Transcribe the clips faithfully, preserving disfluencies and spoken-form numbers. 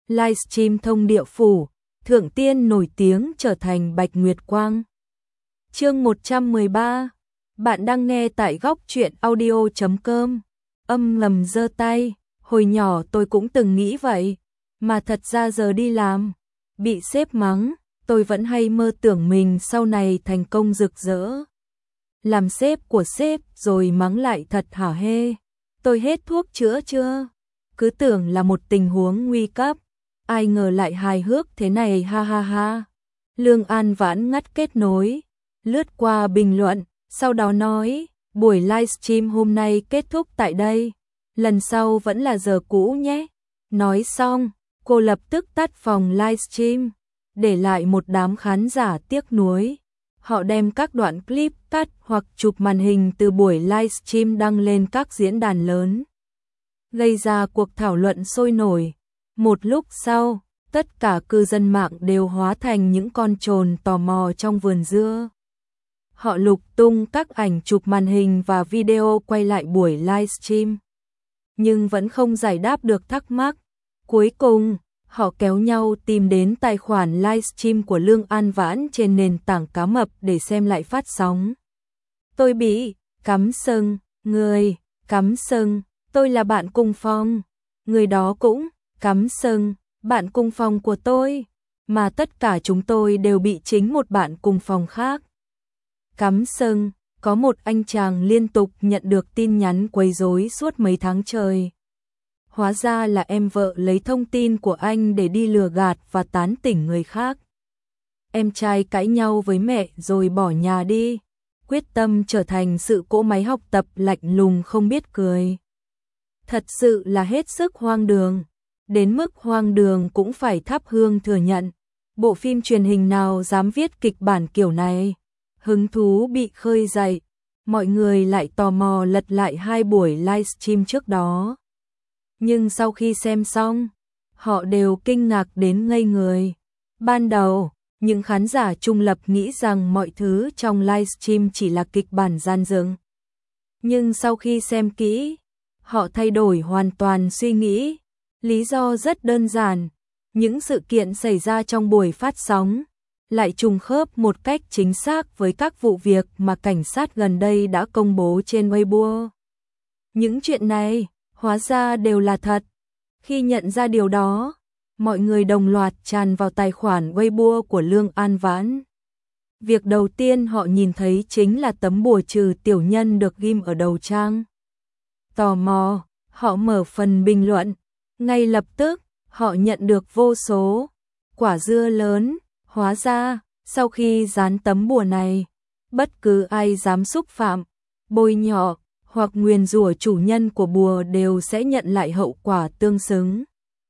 livestream thông địa phủ, thượng tiên nổi tiếng trở thành Bạch Nguyệt Quang. Chương một trăm mười ba. Bạn đang nghe tại góc truyện audio chấm com. Âm ngầm giơ tay, hồi nhỏ tôi cũng từng nghĩ vậy, mà thật ra giờ đi làm, bị sếp mắng, tôi vẫn hay mơ tưởng mình sau này thành công rực rỡ. Làm sếp của sếp rồi mắng lại thật hả hê. Tôi hết thuốc chữa chưa? Cứ tưởng là một tình huống nguy cấp, ai ngờ lại hài hước thế này, ha ha ha. Lương An Vãn ngắt kết nối, lướt qua bình luận, sau đó nói, buổi livestream hôm nay kết thúc tại đây, lần sau vẫn là giờ cũ nhé. Nói xong, cô lập tức tắt phòng livestream, để lại một đám khán giả tiếc nuối. Họ đem các đoạn clip cắt hoặc chụp màn hình từ buổi livestream đăng lên các diễn đàn lớn, gây ra cuộc thảo luận sôi nổi. Một lúc sau, tất cả cư dân mạng đều hóa thành những con trồn tò mò trong vườn dưa. Họ lục tung các ảnh chụp màn hình và video quay lại buổi livestream, nhưng vẫn không giải đáp được thắc mắc. Cuối cùng, họ kéo nhau tìm đến tài khoản livestream của Lương An Vãn trên nền tảng cá mập để xem lại phát sóng. Tôi bị cắm sừng, người cắm sừng, tôi là bạn cùng phòng, người đó cũng cắm sừng, bạn cùng phòng của tôi, mà tất cả chúng tôi đều bị chính một bạn cùng phòng khác cắm sừng. Có một anh chàng liên tục nhận được tin nhắn quấy rối suốt mấy tháng trời. Hóa ra là em vợ lấy thông tin của anh để đi lừa gạt và tán tỉnh người khác. Em trai cãi nhau với mẹ rồi bỏ nhà đi, quyết tâm trở thành sự cỗ máy học tập lạnh lùng không biết cười. Thật sự là hết sức hoang đường, đến mức hoang đường cũng phải thắp hương thừa nhận. Bộ phim truyền hình nào dám viết kịch bản kiểu này? Hứng thú bị khơi dậy, mọi người lại tò mò lật lại hai buổi livestream trước đó. Nhưng sau khi xem xong, họ đều kinh ngạc đến ngây người. Ban đầu, những khán giả trung lập nghĩ rằng mọi thứ trong livestream chỉ là kịch bản gian dựng. Nhưng sau khi xem kỹ, họ thay đổi hoàn toàn suy nghĩ. Lý do rất đơn giản, những sự kiện xảy ra trong buổi phát sóng lại trùng khớp một cách chính xác với các vụ việc mà cảnh sát gần đây đã công bố trên Weibo. Những chuyện này hóa ra đều là thật. Khi nhận ra điều đó, mọi người đồng loạt tràn vào tài khoản Weibo của Lương An Vãn. Việc đầu tiên họ nhìn thấy chính là tấm bùa trừ tiểu nhân được ghim ở đầu trang. Tò mò, họ mở phần bình luận. Ngay lập tức, họ nhận được vô số quả dưa lớn. Hóa ra, sau khi dán tấm bùa này, bất cứ ai dám xúc phạm, bôi nhọ hoặc nguyền rủa chủ nhân của bùa đều sẽ nhận lại hậu quả tương xứng.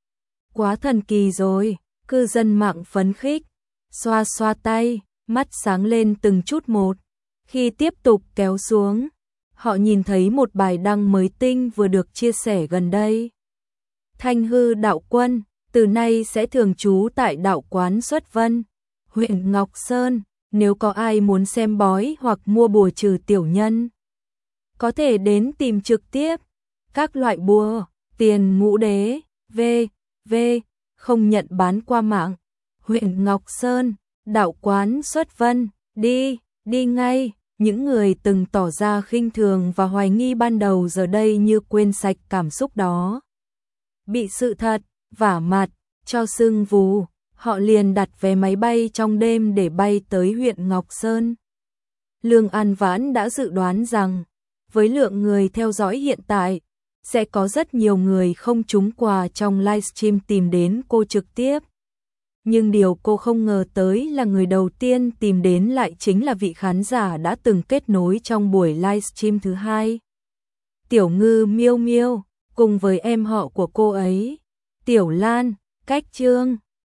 Quá thần kỳ rồi, cư dân mạng phấn khích, xoa xoa tay, mắt sáng lên từng chút một. Khi tiếp tục kéo xuống, họ nhìn thấy một bài đăng mới tinh vừa được chia sẻ gần đây. Thanh Hư đạo quân, từ nay sẽ thường trú tại đạo quán Xuất Vân, huyện Ngọc Sơn, nếu có ai muốn xem bói hoặc mua bùa trừ tiểu nhân, có thể đến tìm trực tiếp. Các loại bùa, tiền ngũ đế, vê vê không nhận bán qua mạng. Huyện Ngọc Sơn, đạo quán Xuất Vân, đi, đi ngay. Những người từng tỏ ra khinh thường và hoài nghi ban đầu giờ đây như quên sạch cảm xúc đó. Bị sự thật vả mặt cho sưng vù, họ liền đặt vé máy bay trong đêm để bay tới huyện Ngọc Sơn. Lương An Vãn đã dự đoán rằng, với lượng người theo dõi hiện tại, sẽ có rất nhiều người không trúng quà trong livestream tìm đến cô trực tiếp. Nhưng điều cô không ngờ tới là người đầu tiên tìm đến lại chính là vị khán giả đã từng kết nối trong buổi livestream thứ hai. Tiểu Ngư Miêu Miêu, cùng với em họ của cô ấy, Tiểu Lan, Cách Trương.